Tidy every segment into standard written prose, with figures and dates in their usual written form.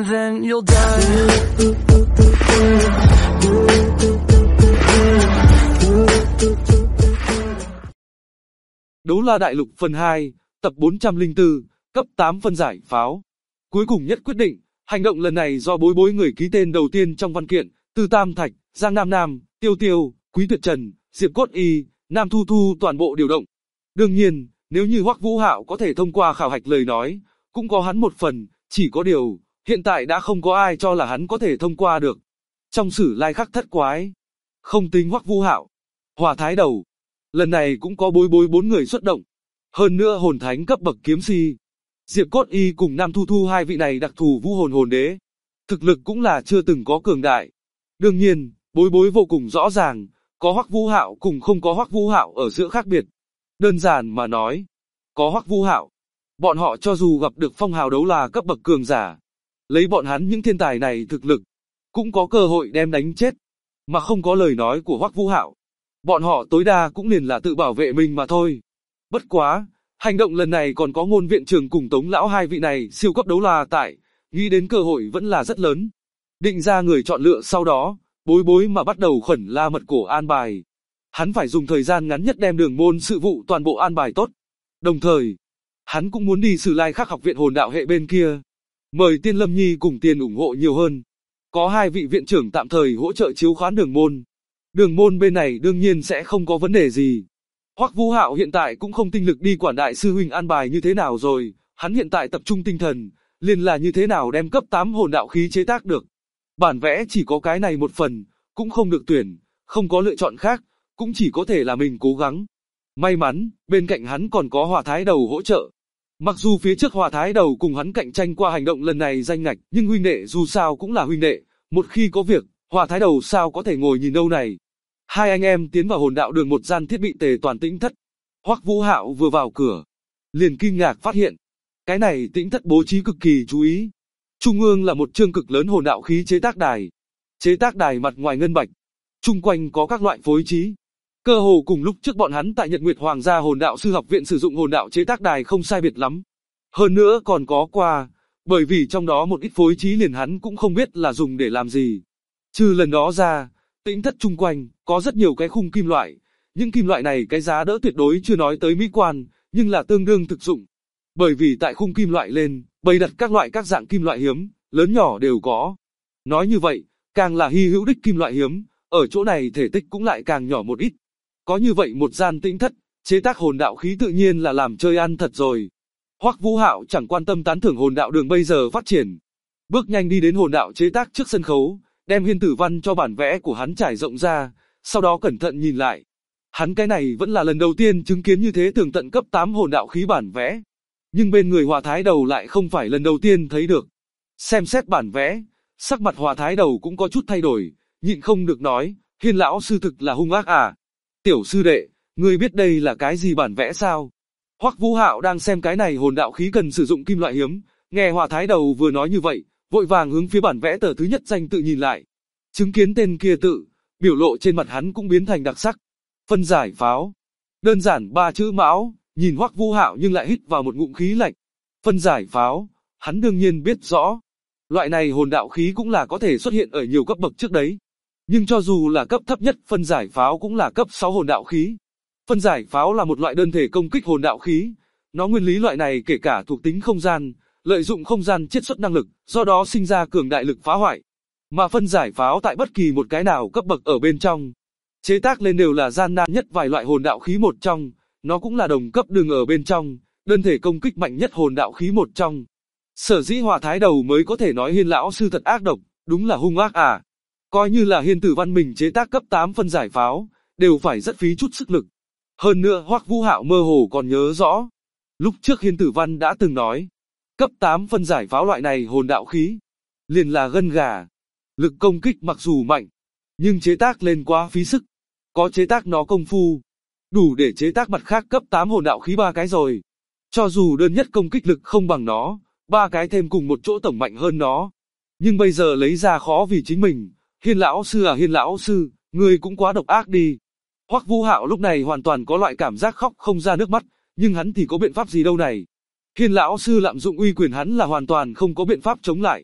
and then you'll die. Đấu La Đại Lục phần 2, tập 404, cấp 8 phân giải pháo. Cuối cùng nhất quyết định, hành động lần này do Bối Bối người ký tên đầu tiên trong văn kiện, từ Tam Thạch, Giang Nam Nam, Tiêu Tiêu, Quý Tuyệt Trần, Diệp Cốt Y, Nam Thu Thu toàn bộ điều động. Đương nhiên, nếu như Hoắc Vũ Hạo có thể thông qua khảo hạch lời nói, cũng có hắn một phần, chỉ có điều, hiện tại đã không có ai cho là hắn có thể thông qua được. Trong Sử Lai Khắc Thất Quái, không tính Hoắc Vũ Hạo, Hỏa Thái Đầu, lần này cũng có Bối Bối 4 người xuất động. Hơn nữa hồn thánh cấp bậc kiếm si, Diệp Cốt Y cùng Nam Thu Thu hai vị này đặc thù vũ hồn hồn đế, thực lực cũng là chưa từng có cường đại. Đương nhiên, Bối Bối vô cùng rõ ràng, có Hoắc Vũ Hạo cùng không có Hoắc Vũ Hạo ở giữa khác biệt. Đơn giản mà nói, có Hoắc Vũ Hạo, bọn họ cho dù gặp được phong hào đấu la cấp bậc cường giả, lấy bọn hắn những thiên tài này thực lực, cũng có cơ hội đem đánh chết. Mà không có lời nói của Hoắc Vũ Hạo, bọn họ tối đa cũng liền là tự bảo vệ mình mà thôi. Bất quá, hành động lần này còn có Ngôn viện trưởng cùng Tống lão hai vị này siêu cấp đấu la tại, nghĩ đến cơ hội vẫn là rất lớn. Định ra người chọn lựa sau đó, Bối Bối mà bắt đầu khẩn la mật cổ an bài. Hắn phải dùng thời gian ngắn nhất đem đường môn sự vụ toàn bộ an bài tốt. Đồng thời, hắn cũng muốn đi Sử Lai Khắc học viện hồn đạo hệ bên kia. Mời Tiên Lâm Nhi cùng tiền ủng hộ nhiều hơn. Có hai vị viện trưởng tạm thời hỗ trợ chiếu khoán đường môn. Đường môn bên này đương nhiên sẽ không có vấn đề gì. Hoắc Vũ Hạo hiện tại cũng không tinh lực đi quản đại sư huynh an bài như thế nào rồi, hắn hiện tại tập trung tinh thần, liền là như thế nào đem cấp 8 hồn đạo khí chế tác được. Bản vẽ chỉ có cái này một phần, cũng không được tuyển, không có lựa chọn khác, cũng chỉ có thể là mình cố gắng. May mắn, bên cạnh hắn còn có Hỏa Thái Đầu hỗ trợ. Mặc dù phía trước Hỏa Thái Đầu cùng hắn cạnh tranh qua hành động lần này danh ngạch, nhưng huynh đệ dù sao cũng là huynh đệ, một khi có việc, Hỏa Thái Đầu sao có thể ngồi nhìn đâu này. Hai anh em tiến vào hồn đạo đường một gian thiết bị tề toàn tĩnh thất. Hoắc Vũ Hạo vừa vào cửa, liền kinh ngạc phát hiện, cái này tĩnh thất bố trí cực kỳ chú ý. Trung ương là một chương cực lớn hồn đạo khí chế tác đài. Chế tác đài mặt ngoài ngân bạch, chung quanh có các loại phối trí. Cơ hồ cùng lúc trước bọn hắn tại Nhật Nguyệt Hoàng gia hồn đạo sư học viện sử dụng hồn đạo chế tác đài không sai biệt lắm. Hơn nữa còn có qua, bởi vì trong đó một ít phối trí liền hắn cũng không biết là dùng để làm gì. Trừ lần đó ra, tĩnh thất chung quanh, có rất nhiều cái khung kim loại. Những kim loại này cái giá đỡ tuyệt đối chưa nói tới mỹ quan, nhưng là tương đương thực dụng. Bởi vì tại khung kim loại lên, bày đặt các loại các dạng kim loại hiếm, lớn nhỏ đều có. Nói như vậy, càng là hy hữu đích kim loại hiếm, ở chỗ này thể tích cũng lại càng nhỏ một ít. Có như vậy một gian tĩnh thất, chế tác hồn đạo khí tự nhiên là làm chơi ăn thật rồi. Hoắc Vũ Hạo chẳng quan tâm tán thưởng hồn đạo đường bây giờ phát triển. Bước nhanh đi đến hồn đạo chế tác trước sân khấu, đem Hiên Tử Văn cho bản vẽ của hắn trải rộng ra, sau đó cẩn thận nhìn lại. Hắn cái này vẫn là lần đầu tiên chứng kiến như thế tường tận cấp 8 hồn đạo khí bản vẽ. Nhưng bên người Hỏa Thái Đầu lại không phải lần đầu tiên thấy được. Xem xét bản vẽ, sắc mặt Hỏa Thái Đầu cũng có chút thay đổi, nhịn không được nói, Hiên lão sư thực là hung ác à. Tiểu sư đệ, ngươi biết đây là cái gì bản vẽ sao? Hoắc Vũ Hạo đang xem cái này hồn đạo khí cần sử dụng kim loại hiếm, nghe Hỏa Thái Đầu vừa nói như vậy, vội vàng hướng phía bản vẽ tờ thứ nhất danh tự nhìn lại. Chứng kiến tên kia tự, biểu lộ trên mặt hắn cũng biến thành đặc sắc. Phân giải pháo. Đơn giản 3 chữ mão, nhìn Hoắc Vũ Hạo nhưng lại hít vào một ngụm khí lạnh. Phân giải pháo, hắn đương nhiên biết rõ. Loại này hồn đạo khí cũng là có thể xuất hiện ở nhiều cấp bậc trước đấy. Nhưng cho dù là cấp thấp nhất phân giải pháo cũng là cấp 6 hồn đạo khí. Phân giải pháo là một loại đơn thể công kích hồn đạo khí. Nó nguyên lý loại này kể cả thuộc tính không gian, lợi dụng không gian chiết xuất năng lực, do đó sinh ra cường đại lực phá hoại. Mà phân giải pháo tại bất kỳ một cái nào cấp bậc ở bên trong, chế tác lên đều là gian nan nhất vài loại hồn đạo khí một trong, nó cũng là đồng cấp đường ở bên trong, đơn thể công kích mạnh nhất hồn đạo khí một trong. Sở dĩ Hỏa Thái Đầu mới có thể nói Hiên lão sư thật ác độc, đúng là hung ác à. Coi như là Hiên Tử Văn mình chế tác cấp 8 phân giải pháo, đều phải rất phí chút sức lực. Hơn nữa Hoắc Vũ Hạo mơ hồ còn nhớ rõ, lúc trước Hiên Tử Văn đã từng nói, cấp 8 phân giải pháo loại này hồn đạo khí, liền là gân gà. Lực công kích mặc dù mạnh, nhưng chế tác lên quá phí sức. Có chế tác nó công phu, đủ để chế tác mặt khác cấp 8 hồn đạo khí 3 cái rồi. Cho dù đơn nhất công kích lực không bằng nó, 3 cái thêm cùng một chỗ tổng mạnh hơn nó. Nhưng bây giờ lấy ra khó vì chính mình. Hiên lão sư à, Hiên lão sư, ngươi cũng quá độc ác đi. Hoắc Vũ Hạo lúc này hoàn toàn có loại cảm giác khóc không ra nước mắt, nhưng hắn thì có biện pháp gì đâu này. Hiên lão sư lạm dụng uy quyền hắn là hoàn toàn không có biện pháp chống lại.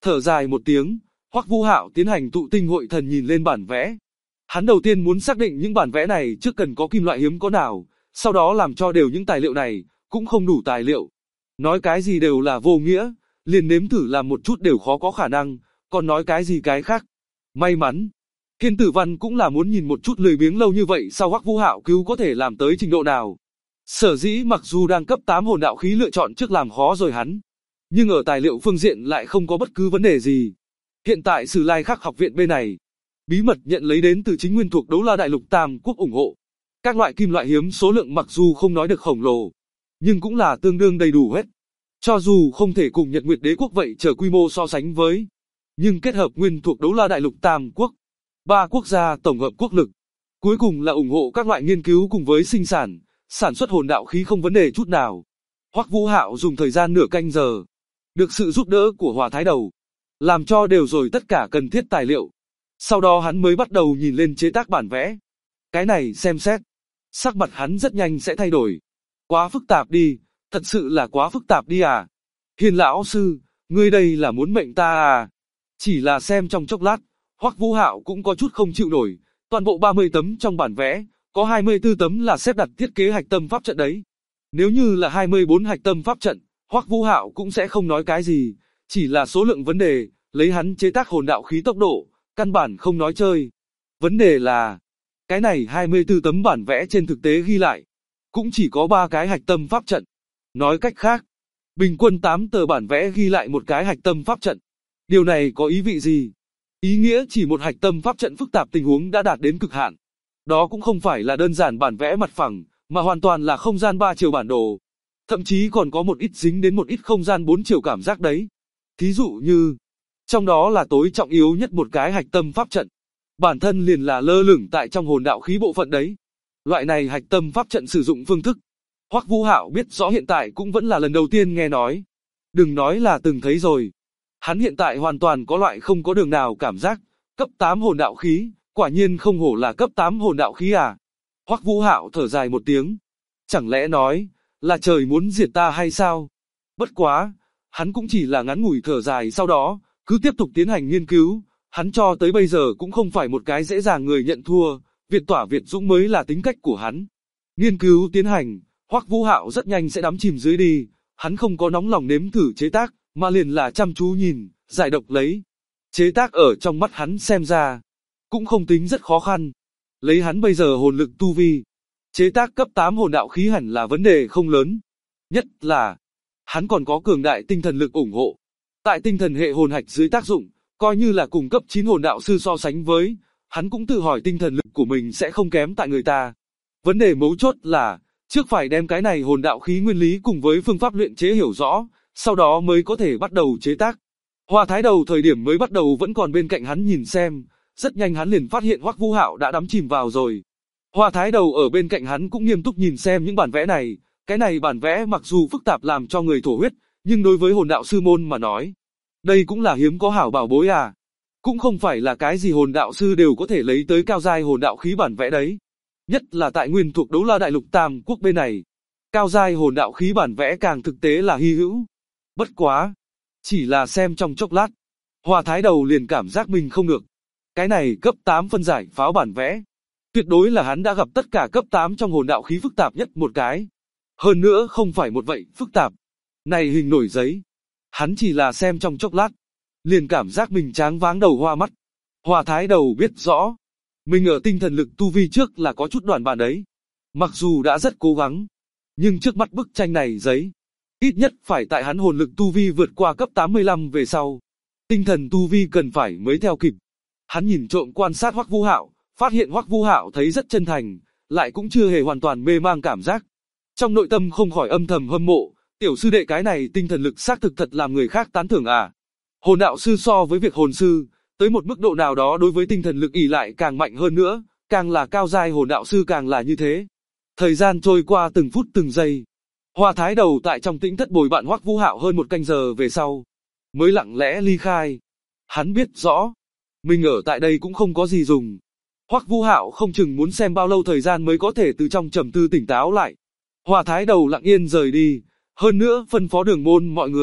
Thở dài một tiếng, Hoắc Vũ Hạo tiến hành tụ tinh hội thần nhìn lên bản vẽ. Hắn đầu tiên muốn xác định những bản vẽ này trước cần có kim loại hiếm có nào, sau đó làm cho đều những tài liệu này, cũng không đủ tài liệu. Nói cái gì đều là vô nghĩa, liền nếm thử làm một chút đều khó có khả năng, còn nói cái gì cái khác. May mắn, Thiên Tử Văn cũng là muốn nhìn một chút lười biếng lâu như vậy sao Hoắc Vũ Hạo cứu có thể làm tới trình độ nào. Sở dĩ mặc dù đang cấp 8 hồn đạo khí lựa chọn trước làm khó rồi hắn, nhưng ở tài liệu phương diện lại không có bất cứ vấn đề gì. Hiện tại Sử Lai Khắc học viện bên này, bí mật nhận lấy đến từ chính nguyên thuộc Đấu La Đại Lục Tam Quốc ủng hộ. Các loại kim loại hiếm số lượng mặc dù không nói được khổng lồ, nhưng cũng là tương đương đầy đủ hết. Cho dù không thể cùng Nhật Nguyệt Đế quốc vậy chờ quy mô so sánh với, nhưng kết hợp nguyên thuộc Đấu La Đại Lục Tam Quốc, 3 quốc gia tổng hợp quốc lực, cuối cùng là ủng hộ các loại nghiên cứu cùng với sinh sản xuất hồn đạo khí không vấn đề chút nào. Hoắc Vũ Hạo dùng thời gian nửa canh giờ, được sự giúp đỡ của Hòa Thái Đầu, làm cho đều rồi tất cả cần thiết tài liệu. Sau đó hắn mới bắt đầu nhìn lên chế tác bản vẽ. Cái này xem xét, sắc mặt hắn rất nhanh sẽ thay đổi. Quá phức tạp đi, thật sự là quá phức tạp đi à. Hiền lão sư, ngươi đây là muốn mệnh ta à. Chỉ là xem trong chốc lát, Hoắc Vũ Hạo cũng có chút không chịu nổi. Toàn bộ 30 tấm trong bản vẽ, có 24 tấm là xếp đặt thiết kế hạch tâm pháp trận đấy. Nếu như là 24 hạch tâm pháp trận, Hoắc Vũ Hạo cũng sẽ không nói cái gì, chỉ là số lượng vấn đề, lấy hắn chế tác hồn đạo khí tốc độ, căn bản không nói chơi. Vấn đề là, cái này 24 tấm bản vẽ trên thực tế ghi lại, cũng chỉ có 3 cái hạch tâm pháp trận. Nói cách khác, bình quân 8 tờ bản vẽ ghi lại một cái hạch tâm pháp trận. Điều này có ý vị gì? Ý nghĩa chỉ một hạch tâm pháp trận phức tạp tình huống đã đạt đến cực hạn. Đó cũng không phải là đơn giản bản vẽ mặt phẳng, mà hoàn toàn là không gian 3 chiều bản đồ. Thậm chí còn có một ít dính đến một ít không gian 4 chiều cảm giác đấy. Thí dụ như, trong đó là tối trọng yếu nhất một cái hạch tâm pháp trận. Bản thân liền là lơ lửng tại trong hồn đạo khí bộ phận đấy. Loại này hạch tâm pháp trận sử dụng phương thức, Hoắc Vũ Hạo biết rõ hiện tại cũng vẫn là lần đầu tiên nghe nói. Đừng nói là từng thấy rồi. Hắn hiện tại hoàn toàn có loại không có đường nào cảm giác, cấp 8 hồn đạo khí, quả nhiên không hổ là cấp 8 hồn đạo khí à. Hoắc Vũ Hạo thở dài một tiếng. Chẳng lẽ nói, là trời muốn diệt ta hay sao? Bất quá, hắn cũng chỉ là ngắn ngủi thở dài sau đó, cứ tiếp tục tiến hành nghiên cứu. Hắn cho tới bây giờ cũng không phải một cái dễ dàng người nhận thua, Việt tỏa Việt dũng mới là tính cách của hắn. Nghiên cứu tiến hành, Hoắc Vũ Hạo rất nhanh sẽ đắm chìm dưới đi, hắn không có nóng lòng nếm thử chế tác, mà liền là chăm chú nhìn, giải độc lấy. Chế tác ở trong mắt hắn xem ra, cũng không tính rất khó khăn. Lấy hắn bây giờ hồn lực tu vi, chế tác cấp 8 hồn đạo khí hẳn là vấn đề không lớn. Nhất là, hắn còn có cường đại tinh thần lực ủng hộ. Tại tinh thần hệ hồn hạch dưới tác dụng, coi như là cùng cấp 9 hồn đạo sư so sánh với, hắn cũng tự hỏi tinh thần lực của mình sẽ không kém tại người ta. Vấn đề mấu chốt là, trước phải đem cái này hồn đạo khí nguyên lý cùng với phương pháp luyện chế hiểu rõ, sau đó mới có thể bắt đầu chế tác. Hòa Thái Đầu thời điểm mới bắt đầu vẫn còn bên cạnh hắn nhìn xem, rất nhanh hắn liền phát hiện Hoắc Vũ Hạo đã đắm chìm vào rồi. Hòa Thái Đầu ở bên cạnh hắn cũng nghiêm túc nhìn xem những bản vẽ này, cái này bản vẽ mặc dù phức tạp làm cho người thổ huyết, nhưng đối với hồn đạo sư môn mà nói, đây cũng là hiếm có hảo bảo bối à. Cũng không phải là cái gì hồn đạo sư đều có thể lấy tới cao giai hồn đạo khí bản vẽ đấy. Nhất là tại nguyên thuộc Đấu La Đại Lục Tam Quốc bên này, cao giai hồn đạo khí bản vẽ càng thực tế là hy hữu. Bất quá, chỉ là xem trong chốc lát, Hòa Thái Đầu liền cảm giác mình không được. Cái này cấp 8 phân giải pháo bản vẽ, tuyệt đối là hắn đã gặp tất cả cấp 8 trong hồn đạo khí phức tạp nhất một cái. Hơn nữa không phải một vậy phức tạp. Này hình nổi giấy, hắn chỉ là xem trong chốc lát, liền cảm giác mình tráng váng đầu hoa mắt. Hòa Thái Đầu biết rõ, mình ở tinh thần lực tu vi trước là có chút đoạn bản đấy. Mặc dù đã rất cố gắng, nhưng trước mắt bức tranh này giấy, ít nhất phải tại hắn hồn lực tu vi vượt qua cấp 85 về sau. Tinh thần tu vi cần phải mới theo kịp. Hắn nhìn trộm quan sát Hoắc Vũ Hạo, phát hiện Hoắc Vũ Hạo thấy rất chân thành, lại cũng chưa hề hoàn toàn mê mang cảm giác. Trong nội tâm không khỏi âm thầm hâm mộ, tiểu sư đệ cái này tinh thần lực xác thực thật làm người khác tán thưởng à. Hồn đạo sư so với việc hồn sư, tới một mức độ nào đó đối với tinh thần lực ỷ lại càng mạnh hơn nữa, càng là cao giai hồn đạo sư càng là như thế. Thời gian trôi qua từng phút từng giây. Hòa Thái Đầu tại trong tĩnh thất bồi bạn Hoắc Vũ Hạo hơn một canh giờ về sau, mới lặng lẽ ly khai. Hắn biết rõ, mình ở tại đây cũng không có gì dùng. Hoắc Vũ Hạo không chừng muốn xem bao lâu thời gian mới có thể từ trong trầm tư tỉnh táo lại. Hòa Thái Đầu lặng yên rời đi, hơn nữa phân phó Đường Môn mọi người,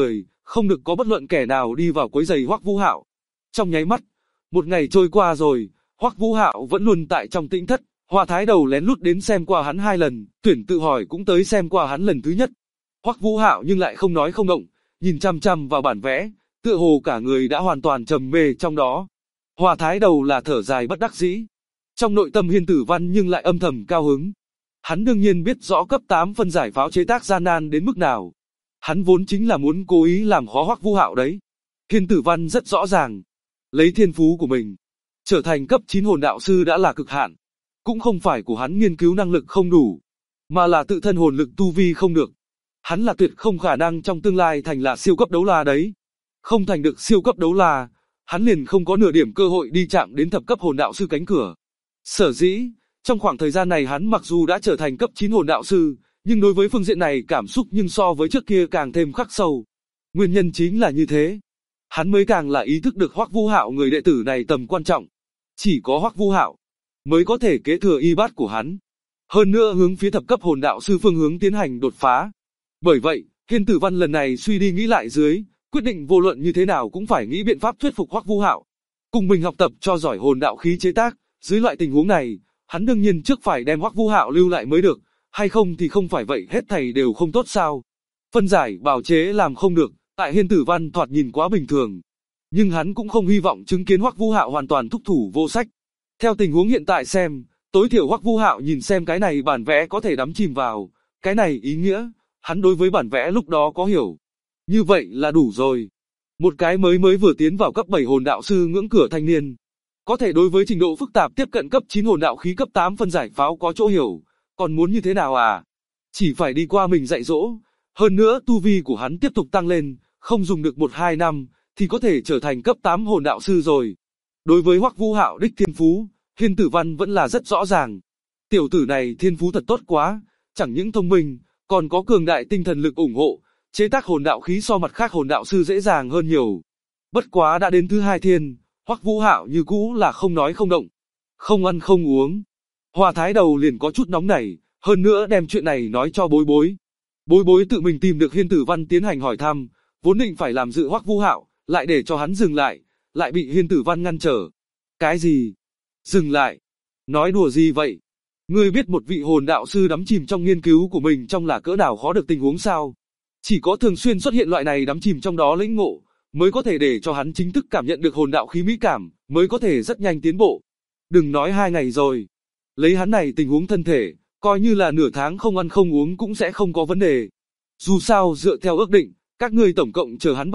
không được có bất luận kẻ nào đi vào quấy rầy Hoắc Vũ Hạo. Trong nháy mắt, một ngày trôi qua rồi, Hoắc Vũ Hạo vẫn luôn tại trong tĩnh thất. Hoa Thái Đầu lén lút đến xem qua hắn 2 lần, Tuyển tự hỏi cũng tới xem qua hắn lần thứ nhất. Hoắc Vũ Hạo nhưng lại không nói không động, nhìn chăm chăm vào bản vẽ, tựa hồ cả người đã hoàn toàn trầm mê trong đó. Hoa Thái Đầu là thở dài bất đắc dĩ. Trong nội tâm Hiên Tử Văn nhưng lại âm thầm cao hứng. Hắn đương nhiên biết rõ cấp 8 phân giải pháo chế tác gian nan đến mức nào. Hắn vốn chính là muốn cố ý làm khó Hoắc Vũ Hạo đấy. Hiên Tử Văn rất rõ ràng, lấy thiên phú của mình, trở thành cấp 9 hồn đạo sư đã là cực hạn. Cũng không phải của hắn nghiên cứu năng lực không đủ, mà là tự thân hồn lực tu vi không được. Hắn là tuyệt không khả năng trong tương lai thành là siêu cấp đấu la đấy. Không thành được siêu cấp đấu la, hắn liền không có nửa điểm cơ hội đi chạm đến thập cấp hồn đạo sư cánh cửa. Sở dĩ, trong khoảng thời gian này hắn mặc dù đã trở thành cấp 9 hồn đạo sư, nhưng đối với phương diện này cảm xúc nhưng so với trước kia càng thêm khắc sâu. Nguyên nhân chính là như thế. Hắn mới càng là ý thức được Hoắc Vũ Hạo người đệ tử này tầm quan trọng. Chỉ có Hoắc Vũ Hạo mới có thể kế thừa y bát của hắn. Hơn nữa hướng phía thập cấp hồn đạo sư phương hướng tiến hành đột phá. Bởi vậy, Hiên Tử Văn lần này suy đi nghĩ lại dưới, quyết định vô luận như thế nào cũng phải nghĩ biện pháp thuyết phục Hoắc Vũ Hạo cùng mình học tập cho giỏi hồn đạo khí chế tác. Dưới loại tình huống này, hắn đương nhiên trước phải đem Hoắc Vũ Hạo lưu lại mới được, hay không thì không phải vậy hết thảy đều không tốt sao? Phân giải bào chế làm không được, tại Hiên Tử Văn thoạt nhìn quá bình thường, nhưng hắn cũng không hy vọng chứng kiến Hoắc Vũ Hạo hoàn toàn thúc thủ vô sách. Theo tình huống hiện tại xem, tối thiểu Hoắc Vũ Hạo nhìn xem cái này bản vẽ có thể đắm chìm vào, cái này ý nghĩa, hắn đối với bản vẽ lúc đó có hiểu. Như vậy là đủ rồi. Một cái mới vừa tiến vào cấp 7 hồn đạo sư ngưỡng cửa thanh niên, có thể đối với trình độ phức tạp tiếp cận cấp 9 hồn đạo khí cấp 8 phân giải pháo có chỗ hiểu, còn muốn như thế nào à? Chỉ phải đi qua mình dạy dỗ, hơn nữa tu vi của hắn tiếp tục tăng lên, không dùng được 1-2 năm, thì có thể trở thành cấp 8 hồn đạo sư rồi. Đối với Hoắc Vũ Hạo đích thiên phú, Hiên Tử Văn vẫn là rất rõ ràng. Tiểu tử này thiên phú thật tốt quá, chẳng những thông minh, còn có cường đại tinh thần lực ủng hộ, chế tác hồn đạo khí so mặt khác hồn đạo sư dễ dàng hơn nhiều. Bất quá đã đến thứ 2 thiên, Hoắc Vũ Hạo như cũ là không nói không động, không ăn không uống. Hoa Thái Đầu liền có chút nóng nảy, hơn nữa đem chuyện này nói cho Bối Bối. Bối Bối tự mình tìm được Hiên Tử Văn tiến hành hỏi thăm, vốn định phải làm dự Hoắc Vũ Hạo, lại để cho hắn dừng lại, lại bị Hiên Tử Văn ngăn trở. Cái gì? Dừng lại? Nói đùa gì vậy? Ngươi biết một vị hồn đạo sư đắm chìm trong nghiên cứu của mình trong là cỡ nào khó được tình huống sao? Chỉ có thường xuyên xuất hiện loại này đắm chìm trong đó lĩnh ngộ, mới có thể để cho hắn chính thức cảm nhận được hồn đạo khí mỹ cảm, mới có thể rất nhanh tiến bộ. Đừng nói 2 ngày rồi. Lấy hắn này tình huống thân thể, coi như là nửa tháng không ăn không uống cũng sẽ không có vấn đề. Dù sao dựa theo ước định, các ngươi tổng cộng chờ hắn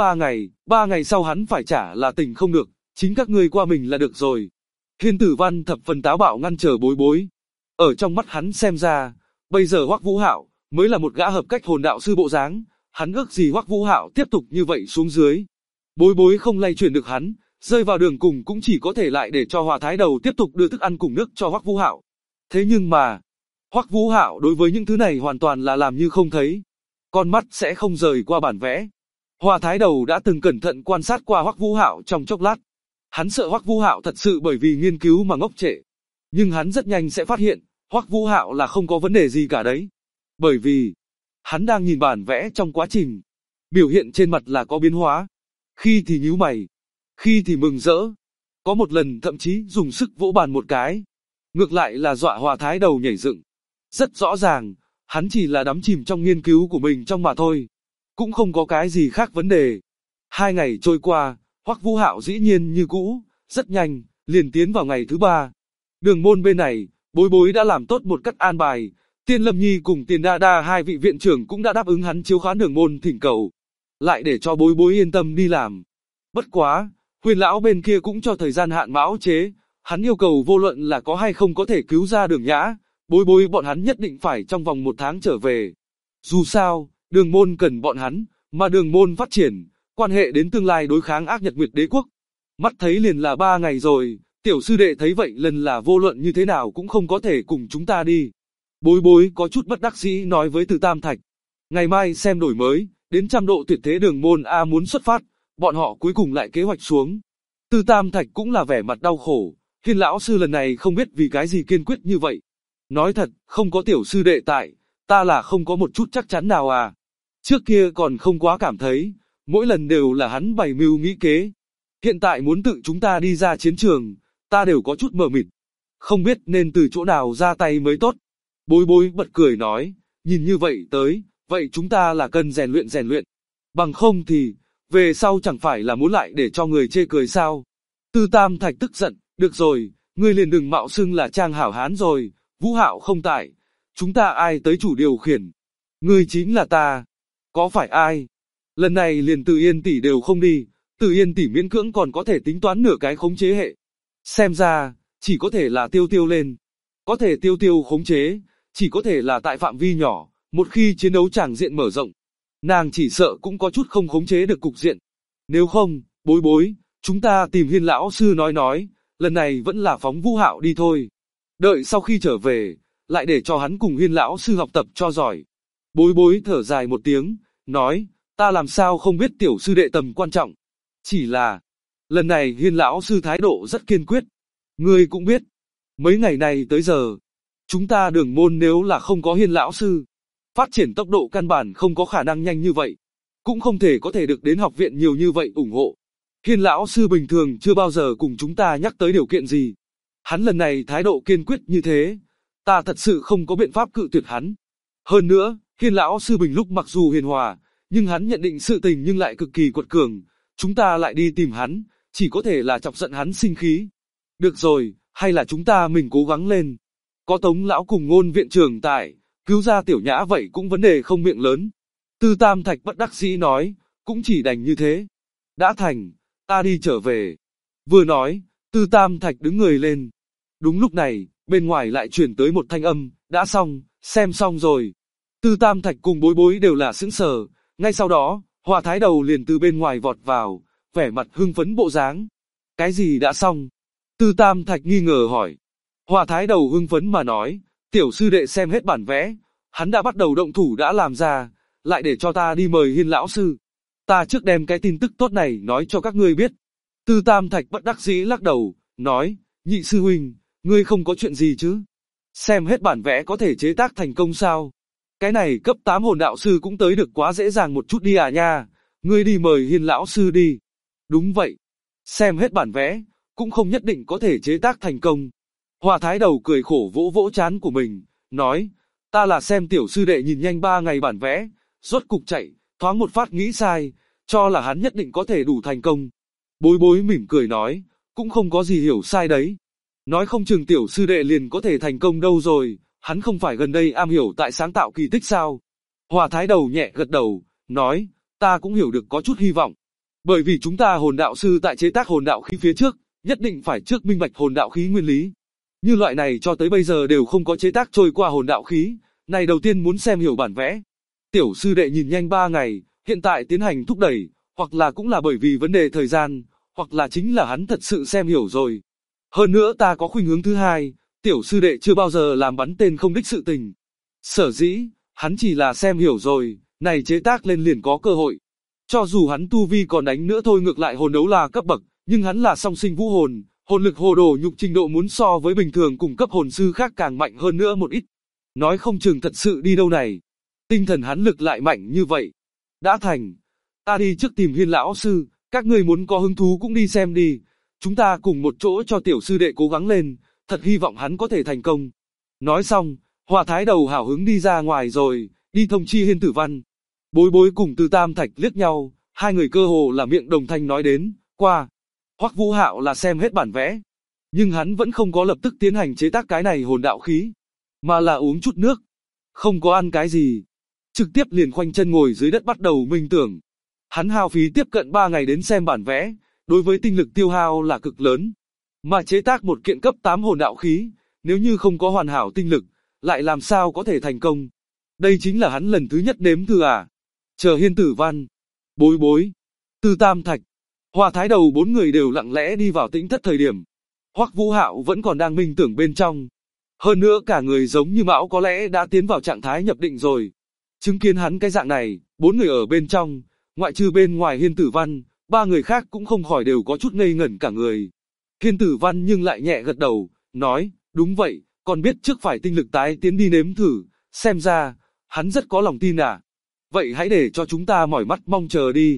3 ngày sau hắn phải trả là tỉnh không được, chính các ngươi qua mình là được rồi. Hiên Tử Văn thập phần táo bạo ngăn trở Bối Bối. Ở trong mắt hắn xem ra, bây giờ Hoắc Vũ Hạo mới là một gã hợp cách hồn đạo sư bộ dáng, hắn ước gì Hoắc Vũ Hạo tiếp tục như vậy xuống dưới. Bối Bối không lay chuyển được hắn, rơi vào đường cùng cũng chỉ có thể lại để cho Hoa Thái Đầu tiếp tục đưa thức ăn cùng nước cho Hoắc Vũ Hạo. Thế nhưng mà, Hoắc Vũ Hạo đối với những thứ này hoàn toàn là làm như không thấy, con mắt sẽ không rời qua bản vẽ. Hoa Thái Đầu đã từng cẩn thận quan sát qua Hoắc Vũ Hạo trong chốc lát. Hắn sợ Hoắc Vũ Hạo thật sự bởi vì nghiên cứu mà ngốc trệ, nhưng hắn rất nhanh sẽ phát hiện, Hoắc Vũ Hạo là không có vấn đề gì cả đấy. Bởi vì, hắn đang nhìn bản vẽ trong quá trình, biểu hiện trên mặt là có biến hóa. Khi thì nhíu mày, khi thì mừng rỡ, có một lần thậm chí dùng sức vỗ bàn một cái. Ngược lại là dọa Hoa Thái Đầu nhảy dựng. Rất rõ ràng, hắn chỉ là đắm chìm trong nghiên cứu của mình trong mà thôi. Cũng không có cái gì khác vấn đề. 2 ngày trôi qua, Hoắc Vũ Hạo dĩ nhiên như cũ, rất nhanh, liền tiến vào ngày thứ 3. Đường môn bên này, Bối Bối đã làm tốt một cách an bài. Tiên Lâm Nhi cùng Tiền Đa Đa 2 vị viện trưởng cũng đã đáp ứng hắn chiếu khán đường môn thỉnh cầu. Lại để cho Bối Bối yên tâm đi làm. Bất quá, Huyền lão bên kia cũng cho thời gian hạn mão chế. Hắn yêu cầu vô luận là có hay không có thể cứu ra Đường Nhã, Bối Bối bọn hắn nhất định phải trong vòng 1 tháng trở về. Dù sao, đường môn cần bọn hắn, mà đường môn phát triển, quan hệ đến tương lai đối kháng ác Nhật Nguyệt Đế quốc. Mắt thấy liền là 3 ngày rồi, tiểu sư đệ thấy vậy lần là vô luận như thế nào cũng không có thể cùng chúng ta đi. Bối Bối có chút bất đắc dĩ nói với Từ Tam Thạch. Ngày mai xem đổi mới, đến 100 độ tuyệt thế đường môn A muốn xuất phát, bọn họ cuối cùng lại kế hoạch xuống. Từ Tam Thạch cũng là vẻ mặt đau khổ, Hiên lão sư lần này không biết vì cái gì kiên quyết như vậy. Nói thật, không có tiểu sư đệ tại, ta là không có một chút chắc chắn nào à. Trước kia còn không quá cảm thấy, mỗi lần đều là hắn bày mưu nghĩ kế. Hiện tại muốn tự chúng ta đi ra chiến trường, ta đều có chút mờ mịt. Không biết nên từ chỗ nào ra tay mới tốt. Bối bối bật cười nói, nhìn như vậy tới, vậy chúng ta là cần rèn luyện. Bằng không thì, về sau chẳng phải là muốn lại để cho người chê cười sao. Tư Tam Thạch tức giận, được rồi, ngươi liền đừng mạo xưng là Trang hảo hán rồi, Vũ Hạo không tại, chúng ta ai tới chủ điều khiển. Ngươi chính là ta, có phải ai? Lần này liền Từ Yên tỷ đều không đi, Từ Yên tỷ miễn cưỡng còn có thể tính toán nửa cái khống chế hệ. Xem ra, chỉ có thể là Tiêu Tiêu lên. Có thể Tiêu Tiêu khống chế, chỉ có thể là tại phạm vi nhỏ, một khi chiến đấu tràng diện mở rộng. Nàng chỉ sợ cũng có chút không khống chế được cục diện. Nếu không, bối bối, chúng ta tìm Hiên lão sư nói, lần này vẫn là phóng Vũ Hạo đi thôi. Đợi sau khi trở về, lại để cho hắn cùng Hiên lão sư học tập cho giỏi. Bối bối thở dài một tiếng, nói, ta làm sao không biết tiểu sư đệ tầm quan trọng. Chỉ là, lần này Hiên lão sư thái độ rất kiên quyết. Ngươi cũng biết, mấy ngày này tới giờ, chúng ta Đường môn nếu là không có Hiên lão sư, phát triển tốc độ căn bản không có khả năng nhanh như vậy, cũng không thể có thể được đến học viện nhiều như vậy ủng hộ. Hiên lão sư bình thường chưa bao giờ cùng chúng ta nhắc tới điều kiện gì. Hắn lần này thái độ kiên quyết như thế, ta thật sự không có biện pháp cự tuyệt hắn. Hơn nữa, Hiên lão sư bình lúc mặc dù hiền hòa, nhưng hắn nhận định sự tình nhưng lại cực kỳ quật cường, chúng ta lại đi tìm hắn, chỉ có thể là chọc giận hắn sinh khí. Được rồi, hay là chúng ta mình cố gắng lên. Có Tống lão cùng Ngôn viện trưởng tại, cứu ra Tiểu Nhã vậy cũng vấn đề không miệng lớn. Tư Tam Thạch bất đắc dĩ nói, cũng chỉ đành như thế. Đã thành, ta đi trở về. Vừa nói, Tư Tam Thạch đứng người lên. Đúng lúc này, bên ngoài lại truyền tới một thanh âm, đã xong, xem xong rồi. Tư Tam Thạch cùng bối bối đều là sững sờ, ngay sau đó, Hòa Thái Đầu liền từ bên ngoài vọt vào, vẻ mặt hưng phấn bộ dáng. Cái gì đã xong? Tư Tam Thạch nghi ngờ hỏi. Hòa Thái Đầu hưng phấn mà nói, tiểu sư đệ xem hết bản vẽ, hắn đã bắt đầu động thủ đã làm ra, lại để cho ta đi mời Hiên lão sư. Ta trước đem cái tin tức tốt này nói cho các ngươi biết. Tư Tam Thạch bất đắc dĩ lắc đầu, nói, nhị sư huynh, ngươi không có chuyện gì chứ? Xem hết bản vẽ có thể chế tác thành công sao? Cái này cấp 8 hồn đạo sư cũng tới được quá dễ dàng một chút đi à nha, ngươi đi mời Hiên lão sư đi. Đúng vậy, xem hết bản vẽ, cũng không nhất định có thể chế tác thành công. Hòa Thái Đầu cười khổ vỗ vỗ trán của mình, nói, ta là xem tiểu sư đệ nhìn nhanh 3 ngày bản vẽ, rốt cục chạy, thoáng một phát nghĩ sai, cho là hắn nhất định có thể đủ thành công. Bối bối mỉm cười nói, cũng không có gì hiểu sai đấy. Nói không chừng tiểu sư đệ liền có thể thành công đâu rồi, hắn không phải gần đây am hiểu tại sáng tạo kỳ tích sao. Hòa Thái Đầu nhẹ gật đầu, nói, ta cũng hiểu được có chút hy vọng. Bởi vì chúng ta hồn đạo sư tại chế tác hồn đạo khí phía trước, nhất định phải trước minh bạch hồn đạo khí nguyên lý. Như loại này cho tới bây giờ đều không có chế tác trôi qua hồn đạo khí, này đầu tiên muốn xem hiểu bản vẽ. Tiểu sư đệ nhìn nhanh 3 ngày, hiện tại tiến hành thúc đẩy, hoặc là cũng là bởi vì vấn đề thời gian, hoặc là chính là hắn thật sự xem hiểu rồi. Hơn nữa ta có khuynh hướng thứ hai, tiểu sư đệ chưa bao giờ làm bắn tên không đích sự tình. Sở dĩ, hắn chỉ là xem hiểu rồi, này chế tác lên liền có cơ hội. Cho dù hắn tu vi còn đánh nữa thôi ngược lại hồn đấu là cấp bậc, nhưng hắn là song sinh vũ hồn, hồn lực hồ đồ nhục trình độ muốn so với bình thường cùng cấp hồn sư khác càng mạnh hơn nữa một ít. Nói không chừng thật sự đi đâu này. Tinh thần hắn lực lại mạnh như vậy. Đã thành. Ta đi trước tìm Hiên lão sư, các ngươi muốn có hứng thú cũng đi xem đi. Chúng ta cùng một chỗ cho tiểu sư đệ cố gắng lên, thật hy vọng hắn có thể thành công. Nói xong, Hòa Thái Đầu hào hứng đi ra ngoài rồi, đi thông chi Hiên Tử Văn. Bối bối cùng Tư Tam Thạch liếc nhau, hai người cơ hồ là miệng đồng thanh nói đến, qua. Hoắc Vũ Hạo là xem hết bản vẽ, nhưng hắn vẫn không có lập tức tiến hành chế tác cái này hồn đạo khí, mà là uống chút nước, không có ăn cái gì, trực tiếp liền khoanh chân ngồi dưới đất bắt đầu minh tưởng. Hắn hao phí tiếp cận 3 ngày đến xem bản vẽ, đối với tinh lực tiêu hao là cực lớn, mà chế tác một kiện cấp 8 hồn đạo khí, nếu như không có hoàn hảo tinh lực, lại làm sao có thể thành công. Đây chính là hắn lần thứ nhất nếm thử à. Chờ Hiên Tử Văn, Bối Bối, Tư Tam Thạch, Hòa Thái Đầu 4 người đều lặng lẽ đi vào tĩnh thất thời điểm. Hoắc Vũ Hạo vẫn còn đang minh tưởng bên trong. Hơn nữa cả người giống như Mão có lẽ đã tiến vào trạng thái nhập định rồi. Chứng kiến hắn cái dạng này, 4 người ở bên trong, ngoại trừ bên ngoài Hiên Tử Văn, 3 người khác cũng không khỏi đều có chút ngây ngẩn cả người. Hiên Tử Văn nhưng lại nhẹ gật đầu, nói, đúng vậy, còn biết trước phải tinh lực tái tiến đi nếm thử, xem ra, hắn rất có lòng tin à. Vậy hãy để cho chúng ta mỏi mắt mong chờ đi.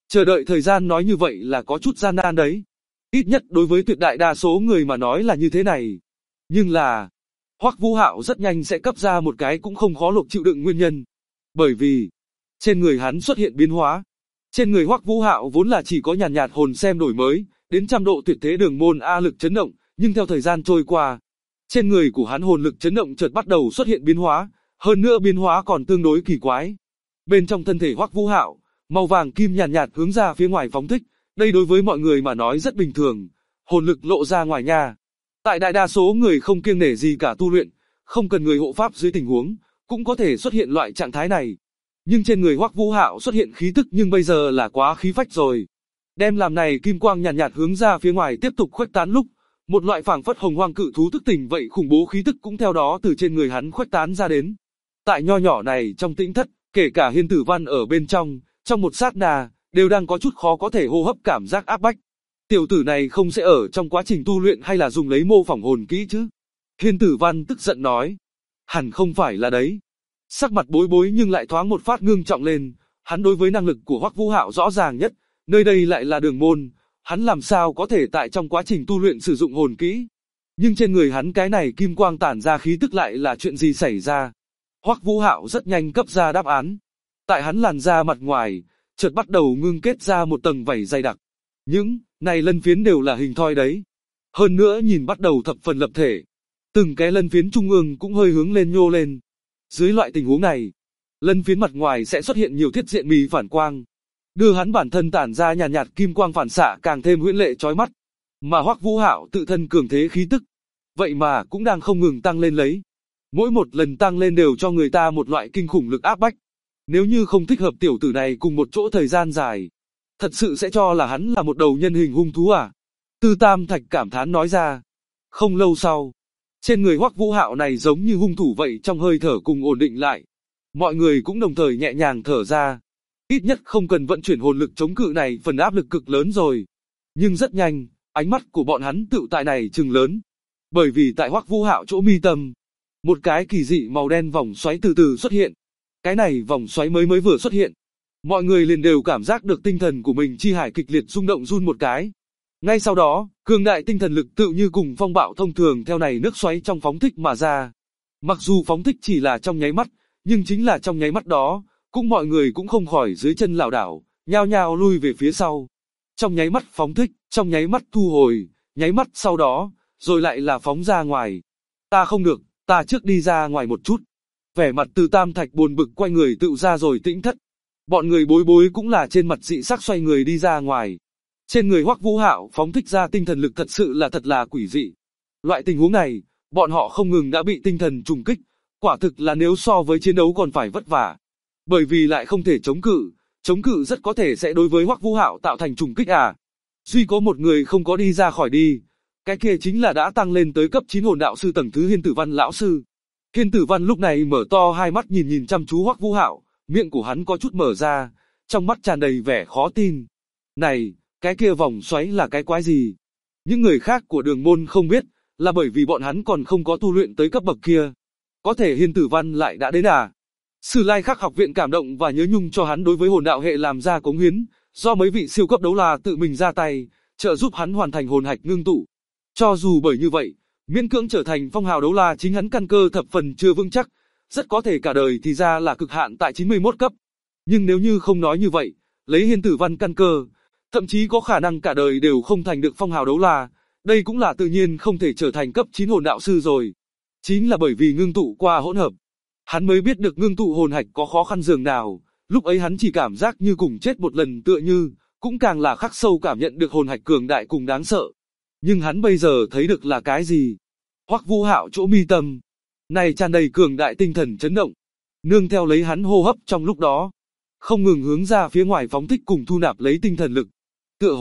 Chờ đợi thời gian nói như vậy là có chút gian nan đấy. Ít nhất đối với tuyệt đại đa số người mà nói là như thế này. Nhưng là, Hoắc Vũ Hạo rất nhanh sẽ cấp ra một cái cũng không khó lộc chịu đựng nguyên nhân. Bởi vì, trên người hắn xuất hiện biến hóa. Trên người Hoắc Vũ Hạo vốn là chỉ có nhàn nhạt hồn xem đổi mới, đến trăm độ tuyệt thế đường môn A lực chấn động, nhưng theo thời gian trôi qua, trên người của hắn hồn lực chấn động chợt bắt đầu xuất hiện biến hóa, hơn nữa biến hóa còn tương đối kỳ quái. Bên trong thân thể Hoắc Vũ Hạo, màu vàng kim nhàn nhạt hướng ra phía ngoài phóng thích, đây đối với mọi người mà nói rất bình thường, hồn lực lộ ra ngoài nha. Tại đại đa số người không kiêng nể gì cả tu luyện, không cần người hộ pháp dưới tình huống, cũng có thể xuất hiện loại trạng thái này. Nhưng trên người Hoắc Vũ Hạo xuất hiện khí tức nhưng bây giờ là quá khí phách rồi. Đem làm này kim quang nhàn nhạt hướng ra phía ngoài tiếp tục khuếch tán lúc, một loại phảng phất hồng hoang cự thú thức tỉnh vậy khủng bố khí tức cũng theo đó từ trên người hắn khuếch tán ra đến. Tại nho nhỏ này trong tĩnh thất, kể cả Hiên Tử Văn ở bên trong một sát na, đều đang có chút khó có thể hô hấp cảm giác áp bách. Tiểu tử này không sẽ ở trong quá trình tu luyện hay là dùng lấy mô phỏng hồn kỹ chứ? Hiên Tử Văn tức giận nói. Hẳn không phải là đấy. Sắc mặt bối bối nhưng lại thoáng một phát ngưng trọng lên, hắn đối với năng lực của Hoắc Vũ Hạo rõ ràng nhất, nơi đây lại là đường môn, hắn làm sao có thể tại trong quá trình tu luyện sử dụng hồn kỹ. Nhưng trên người hắn cái này kim quang tản ra khí tức lại là chuyện gì xảy ra? Hoắc Vũ Hạo rất nhanh cấp ra đáp án. Tại hắn làn da mặt ngoài, chợt bắt đầu ngưng kết ra một tầng vảy dày đặc. Những này lân phiến đều là hình thoi đấy. Hơn nữa nhìn bắt đầu thập phần lập thể. Từng cái lân phiến trung ương cũng hơi hướng lên nhô lên. Dưới loại tình huống này, lân phiến mặt ngoài sẽ xuất hiện nhiều thiết diện mì phản quang, đưa hắn bản thân tản ra nhàn nhạt kim quang phản xạ càng thêm huyễn lệ chói mắt. Mà Hoắc Vũ Hạo tự thân cường thế khí tức, vậy mà cũng đang không ngừng tăng lên lấy. Mỗi một lần tăng lên đều cho người ta một loại kinh khủng lực áp bách. Nếu như không thích hợp tiểu tử này cùng một chỗ thời gian dài, thật sự sẽ cho là hắn là một đầu nhân hình hung thú à? Tư Tam Thạch cảm thán nói ra. Không lâu sau, trên người Hoắc Vũ Hạo này giống như hung thủ vậy trong hơi thở cùng ổn định lại. Mọi người cũng đồng thời nhẹ nhàng thở ra. Ít nhất không cần vận chuyển hồn lực chống cự này phần áp lực cực lớn rồi. Nhưng rất nhanh, ánh mắt của bọn hắn tự tại này trừng lớn. Bởi vì tại Hoắc Vũ Hạo chỗ mi tâm, một cái kỳ dị màu đen vòng xoáy từ từ xuất hiện. Cái này vòng xoáy mới vừa xuất hiện. Mọi người liền đều cảm giác được tinh thần của mình chi hải kịch liệt rung động run một cái. Ngay sau đó, cường đại tinh thần lực tự như cùng phong bạo thông thường theo này nước xoáy trong phóng thích mà ra. Mặc dù phóng thích chỉ là trong nháy mắt, nhưng chính là trong nháy mắt đó, cũng mọi người cũng không khỏi dưới chân lảo đảo, nhao nhao lui về phía sau. Trong nháy mắt phóng thích, trong nháy mắt thu hồi, nháy mắt sau đó, rồi lại là phóng ra ngoài. Ta không được, ta trước đi ra ngoài một chút. Vẻ mặt Từ Tam Thạch buồn bực quay người tự ra rồi tĩnh thất. Bọn người bối bối cũng là trên mặt dị sắc xoay người đi ra ngoài. Trên người Hoắc Vũ Hạo phóng thích ra tinh thần lực thật sự là quỷ dị. Loại tình huống này, bọn họ không ngừng đã bị tinh thần trùng kích, quả thực là nếu so với chiến đấu còn phải vất vả. Bởi vì lại không thể chống cự rất có thể sẽ đối với Hoắc Vũ Hạo tạo thành trùng kích à. Duy có một người không có đi ra khỏi đi, cái kia chính là đã tăng lên tới cấp 9 hồn đạo sư tầng thứ Hiên Tử Văn lão sư. Hiên Tử Văn lúc này mở to hai mắt nhìn chăm chú Hoắc Vũ Hạo, miệng của hắn có chút mở ra, trong mắt tràn đầy vẻ khó tin. Này, cái kia vòng xoáy là cái quái gì? Những người khác của đường môn không biết, là bởi vì bọn hắn còn không có tu luyện tới cấp bậc kia. Có thể Hiên Tử Văn lại đã đến à? Sử Lai Khắc học viện cảm động và nhớ nhung cho hắn đối với hồn đạo hệ làm ra cống hiến, do mấy vị siêu cấp đấu la tự mình ra tay, trợ giúp hắn hoàn thành hồn hạch ngưng tụ. Cho dù bởi như vậy, miễn cưỡng trở thành phong hào đấu la chính hắn căn cơ thập phần chưa vững chắc, rất có thể cả đời thì ra là cực hạn tại 91 cấp. Nhưng nếu như không nói như vậy, lấy Hiên Tử Văn căn cơ, thậm chí có khả năng cả đời đều không thành được phong hào đấu la, đây cũng là tự nhiên không thể trở thành cấp 9 hồn đạo sư rồi. Chính là bởi vì ngưng tụ qua hỗn hợp, hắn mới biết được ngưng tụ hồn hạch có khó khăn dường nào, lúc ấy hắn chỉ cảm giác như cùng chết một lần tựa như, cũng càng là khắc sâu cảm nhận được hồn hạch cường đại cùng đáng sợ. Nhưng hắn bây giờ thấy được là cái gì? Hoắc Vũ Hạo chỗ mi tâm, này tràn đầy cường đại tinh thần chấn động, nương theo lấy hắn hô hấp trong lúc đó, không ngừng hướng ra phía ngoài phóng thích cùng thu nạp lấy tinh thần lực. Tựa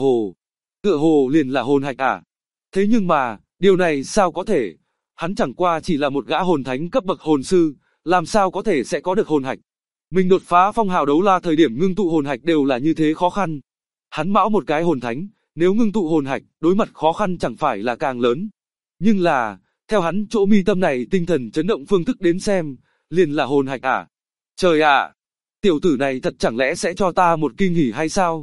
hồ liền là hồn hạch à? Thế nhưng mà, điều này sao có thể? Hắn chẳng qua chỉ là một gã hồn thánh cấp bậc hồn sư, làm sao có thể sẽ có được hồn hạch? Mình đột phá phong hào đấu la thời điểm ngưng tụ hồn hạch đều là như thế khó khăn. Hắn mão một cái hồn thánh, nếu ngưng tụ hồn hạch, đối mặt khó khăn chẳng phải là càng lớn. Nhưng là, theo hắn chỗ mi tâm này tinh thần chấn động phương thức đến xem, liền là hồn hạch à? Trời ạ! Tiểu tử này thật chẳng lẽ sẽ cho ta một kinh hỉ hay sao?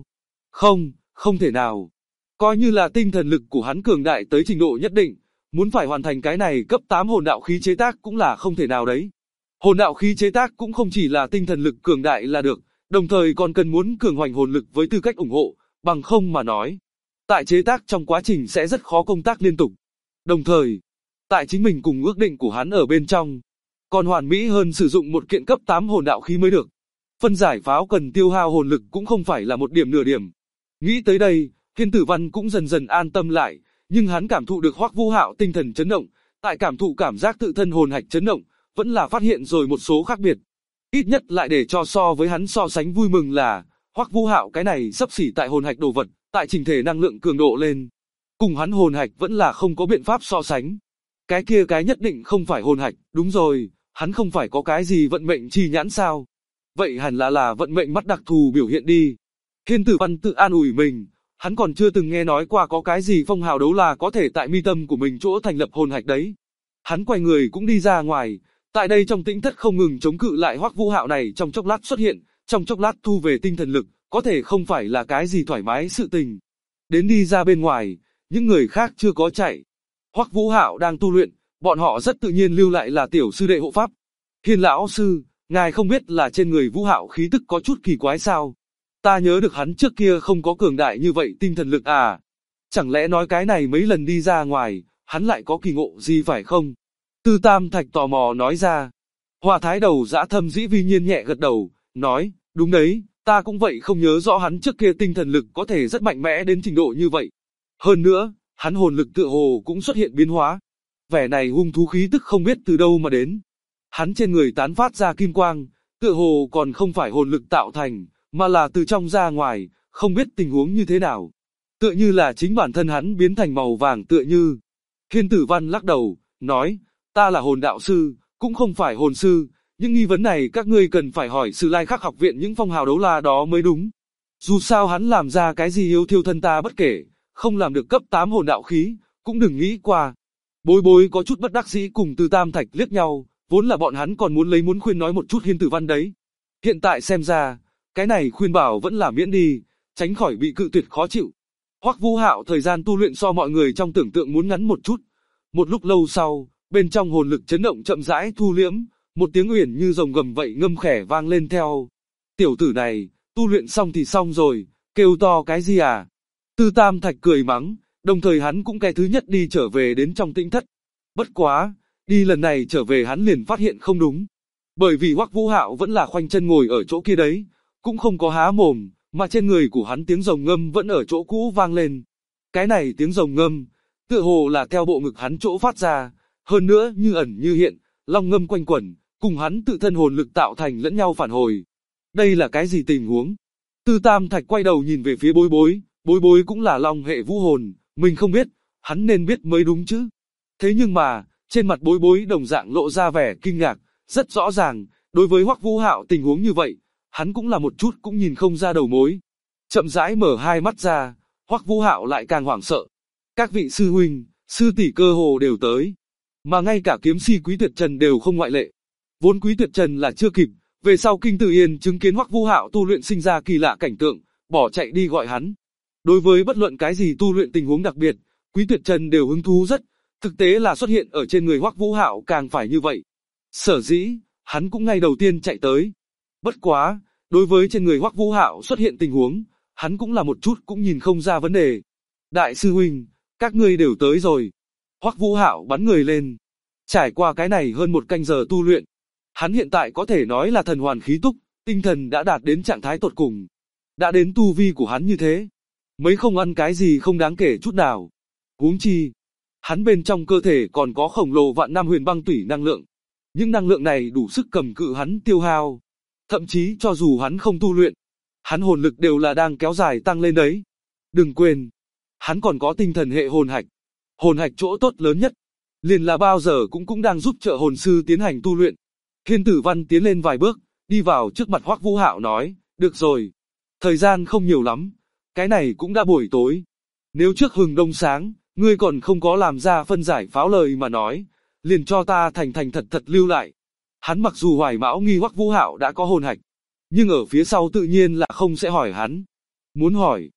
Không, không thể nào. Coi như là tinh thần lực của hắn cường đại tới trình độ nhất định, muốn phải hoàn thành cái này cấp 8 hồn đạo khí chế tác cũng là không thể nào đấy. Hồn đạo khí chế tác cũng không chỉ là tinh thần lực cường đại là được, đồng thời còn cần muốn cường hoành hồn lực với tư cách ủng hộ, bằng không mà nói. Tại chế tác trong quá trình sẽ rất khó công tác liên tục. Đồng thời, tại chính mình cùng ước định của hắn ở bên trong, còn hoàn mỹ hơn sử dụng một kiện cấp 8 hồn đạo khí mới được. Phân giải pháo cần tiêu hao hồn lực cũng không phải là một điểm nửa điểm. Nghĩ tới đây, Thiên Tử Văn cũng dần dần an tâm lại, nhưng hắn cảm thụ được Hoắc Vũ Hạo tinh thần chấn động, tại cảm thụ cảm giác tự thân hồn hạch chấn động, vẫn là phát hiện rồi một số khác biệt. Ít nhất lại để cho so với hắn so sánh vui mừng là, Hoắc Vũ Hạo cái này sắp xỉ tại hồn hạch đồ vật, tại trình thể năng lượng cường độ lên. Cùng hắn hồn hạch vẫn là không có biện pháp so sánh. Cái kia cái nhất định không phải hồn hạch, đúng rồi, hắn không phải có cái gì vận mệnh chi nhãn sao? Vậy hẳn là vận mệnh mắt đặc thù biểu hiện đi. Thiên Tử Văn tự an ủi mình, hắn còn chưa từng nghe nói qua có cái gì phong hào đấu là có thể tại mi tâm của mình chỗ thành lập hồn hạch đấy. Hắn quay người cũng đi ra ngoài, tại đây trong tĩnh thất không ngừng chống cự lại Hoắc Vũ Hạo này trong chốc lát xuất hiện, trong chốc lát thu về tinh thần lực, có thể không phải là cái gì thoải mái sự tình. Đến đi ra bên ngoài, những người khác chưa có chạy. Hoắc Vũ Hạo đang tu luyện, bọn họ rất tự nhiên lưu lại là tiểu sư đệ hộ pháp. Hiên lão sư, ngài không biết là trên người Vũ Hạo khí tức có chút kỳ quái sao? Ta nhớ được hắn trước kia không có cường đại như vậy tinh thần lực à? Chẳng lẽ nói cái này mấy lần đi ra ngoài, hắn lại có kỳ ngộ gì phải không? Tư Tam Thạch tò mò nói ra. Hòa Thái Đầu Dã Thâm Dĩ vi nhiên nhẹ gật đầu, nói, đúng đấy, ta cũng vậy không nhớ rõ hắn trước kia tinh thần lực có thể rất mạnh mẽ đến trình độ như vậy. Hơn nữa, hắn hồn lực tựa hồ cũng xuất hiện biến hóa. Vẻ này hung thú khí tức không biết từ đâu mà đến. Hắn trên người tán phát ra kim quang, tựa hồ còn không phải hồn lực tạo thành, mà là từ trong ra ngoài, không biết tình huống như thế nào. Tựa như là chính bản thân hắn biến thành màu vàng tựa như. Thiên Tử Văn lắc đầu, nói, ta là hồn đạo sư, cũng không phải hồn sư, nhưng nghi vấn này các ngươi cần phải hỏi Sử Lai Khắc học viện những phong hào đấu la đó mới đúng. Dù sao hắn làm ra cái gì yêu thiêu thân ta bất kể, không làm được cấp 8 hồn đạo khí, cũng đừng nghĩ qua. Bối Bối có chút bất đắc dĩ cùng Tư Tam Thạch liếc nhau, vốn là bọn hắn còn muốn khuyên nói một chút Thiên Tử Văn đấy. Hiện tại xem ra, cái này khuyên bảo vẫn là miễn đi, tránh khỏi bị cự tuyệt khó chịu. Hoắc Vũ Hạo thời gian tu luyện so mọi người trong tưởng tượng muốn ngắn một chút. Một lúc lâu sau, bên trong hồn lực chấn động chậm rãi thu liễm, một tiếng uyển như rồng gầm vậy ngâm khẽ vang lên theo. Tiểu tử này, tu luyện xong thì xong rồi, kêu to cái gì à? Tư Tam Thạch cười mắng, đồng thời hắn cũng cái thứ nhất đi trở về đến trong tĩnh thất. Bất quá, đi lần này trở về hắn liền phát hiện không đúng. Bởi vì Hoắc Vũ Hạo vẫn là khoanh chân ngồi ở chỗ kia đấy, cũng không có há mồm, mà trên người của hắn tiếng rồng ngâm vẫn ở chỗ cũ vang lên. Cái này tiếng rồng ngâm, tựa hồ là theo bộ ngực hắn chỗ phát ra, hơn nữa như ẩn như hiện, long ngâm quanh quẩn, cùng hắn tự thân hồn lực tạo thành lẫn nhau phản hồi. Đây là cái gì tình huống? Tư Tam Thạch quay đầu nhìn về phía Bối Bối, Bối Bối cũng là long hệ vũ hồn, mình không biết, hắn nên biết mới đúng chứ. Thế nhưng mà, trên mặt Bối Bối đồng dạng lộ ra vẻ kinh ngạc, rất rõ ràng, đối với Hoắc Vũ Hạo tình huống như vậy, hắn cũng là một chút cũng nhìn không ra đầu mối. Chậm rãi mở hai mắt ra, Hoắc Vũ Hạo lại càng hoảng sợ. Các vị sư huynh, sư tỷ cơ hồ đều tới, mà ngay cả kiếm si Quý Tuyệt Trần đều không ngoại lệ. Vốn Quý Tuyệt Trần là chưa kịp, về sau Kinh Tử Yên chứng kiến Hoắc Vũ Hạo tu luyện sinh ra kỳ lạ cảnh tượng, bỏ chạy đi gọi hắn. Đối với bất luận cái gì tu luyện tình huống đặc biệt, Quý Tuyệt Trần đều hứng thú rất, thực tế là xuất hiện ở trên người Hoắc Vũ Hạo càng phải như vậy. Sở dĩ, hắn cũng ngay đầu tiên chạy tới. Bất quá, đối với trên người Hoắc Vũ Hạo xuất hiện tình huống, hắn cũng là một chút cũng nhìn không ra vấn đề. Đại sư huynh, các ngươi đều tới rồi. Hoắc Vũ Hạo bắn người lên. Trải qua cái này hơn một canh giờ tu luyện, hắn hiện tại có thể nói là thần hoàn khí túc, tinh thần đã đạt đến trạng thái tột cùng. Đã đến tu vi của hắn như thế, mấy không ăn cái gì không đáng kể chút nào. Huống chi, hắn bên trong cơ thể còn có khổng lồ vạn năm huyền băng tủy năng lượng. Những năng lượng này đủ sức cầm cự hắn tiêu hao. Thậm chí cho dù hắn không tu luyện, hắn hồn lực đều là đang kéo dài tăng lên đấy. Đừng quên, hắn còn có tinh thần hệ hồn hạch. Hồn hạch chỗ tốt lớn nhất, liền là bao giờ cũng đang giúp trợ hồn sư tiến hành tu luyện. Thiên Tử Văn tiến lên vài bước, đi vào trước mặt Hoắc Vũ Hạo nói, được rồi, thời gian không nhiều lắm, cái này cũng đã buổi tối. Nếu trước hừng đông sáng, ngươi còn không có làm ra phân giải pháo lời mà nói, liền cho ta thành thật lưu lại. Hắn mặc dù hoài mão nghi Hoắc Vũ Hạo đã có hồn hạch, nhưng ở phía sau tự nhiên là không sẽ hỏi hắn. Muốn hỏi,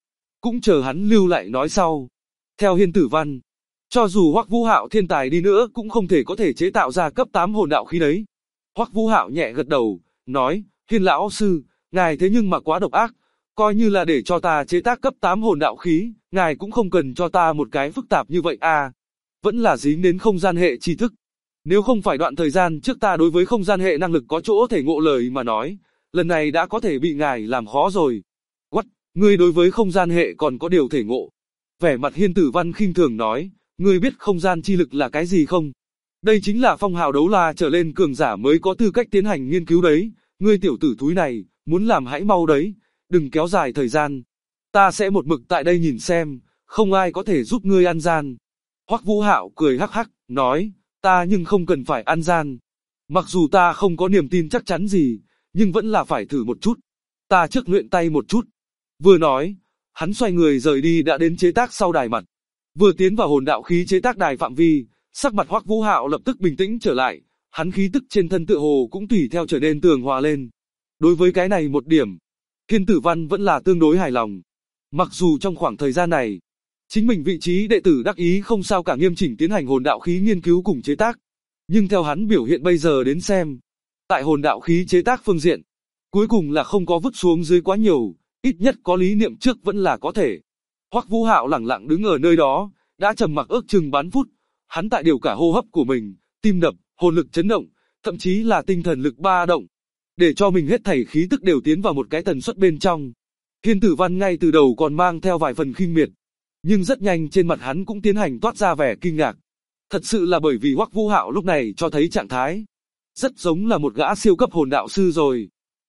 cũng chờ hắn lưu lại nói sau. Theo Hiên Tử Văn, cho dù Hoắc Vũ Hạo thiên tài đi nữa cũng không thể có thể chế tạo ra cấp 8 hồn đạo khí đấy. Hoắc Vũ Hạo nhẹ gật đầu, nói, Hiên lão sư, ngài thế nhưng mà quá độc ác, coi như là để cho ta chế tác cấp 8 hồn đạo khí, ngài cũng không cần cho ta một cái phức tạp như vậy à. Vẫn là dính đến không gian hệ tri thức. Nếu không phải đoạn thời gian trước ta đối với không gian hệ năng lực có chỗ thể ngộ lời mà nói, lần này đã có thể bị ngài làm khó rồi. What, ngươi đối với không gian hệ còn có điều thể ngộ? Vẻ mặt Hiên Tử Văn khinh thường nói, ngươi biết không gian chi lực là cái gì không? Đây chính là phong hào đấu la trở lên cường giả mới có tư cách tiến hành nghiên cứu đấy, ngươi tiểu tử thúi này, muốn làm hãy mau đấy, đừng kéo dài thời gian. Ta sẽ một mực tại đây nhìn xem, không ai có thể giúp ngươi ăn gian. Hoắc Vũ Hạo cười hắc hắc, nói, ta nhưng không cần phải ăn gian. Mặc dù ta không có niềm tin chắc chắn gì, nhưng vẫn là phải thử một chút. Ta trước luyện tay một chút. Vừa nói, hắn xoay người rời đi đã đến chế tác sau đài mặt. Vừa tiến vào hồn đạo khí chế tác đài phạm vi, sắc mặt Hoắc Vũ Hạo lập tức bình tĩnh trở lại, hắn khí tức trên thân tựa hồ cũng tùy theo trở nên tường hòa lên. Đối với cái này một điểm, Hiên Tử Văn vẫn là tương đối hài lòng. Mặc dù trong khoảng thời gian này, chính mình vị trí đệ tử đắc ý không sao cả nghiêm chỉnh tiến hành hồn đạo khí nghiên cứu cùng chế tác, nhưng theo hắn biểu hiện bây giờ đến xem, tại hồn đạo khí chế tác phương diện, cuối cùng là không có vứt xuống dưới quá nhiều, ít nhất có lý niệm trước vẫn là có thể. Hoắc Vũ Hạo lẳng lặng đứng ở nơi đó, đã trầm mặc ước chừng bán phút, hắn tại điều cả hô hấp của mình, tim đập, hồn lực chấn động, thậm chí là tinh thần lực ba động, để cho mình hết thảy khí tức đều tiến vào một cái tần suất bên trong. Hiên Tử Văn ngay từ đầu còn mang theo vài phần khinh miệt, nhưng rất nhanh trên mặt hắn cũng tiến hành toát ra vẻ kinh ngạc. Thật sự là bởi vì Hoắc Vũ Hạo lúc này cho thấy trạng thái, rất giống là một gã siêu cấp hồn đạo sư rồi.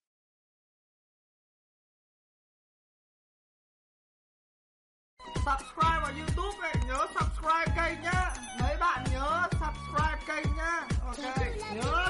Subscribe vào YouTube này, nhớ subscribe kênh nhá. Mấy bạn nhớ subscribe kênh nhá. Ok, nhớ.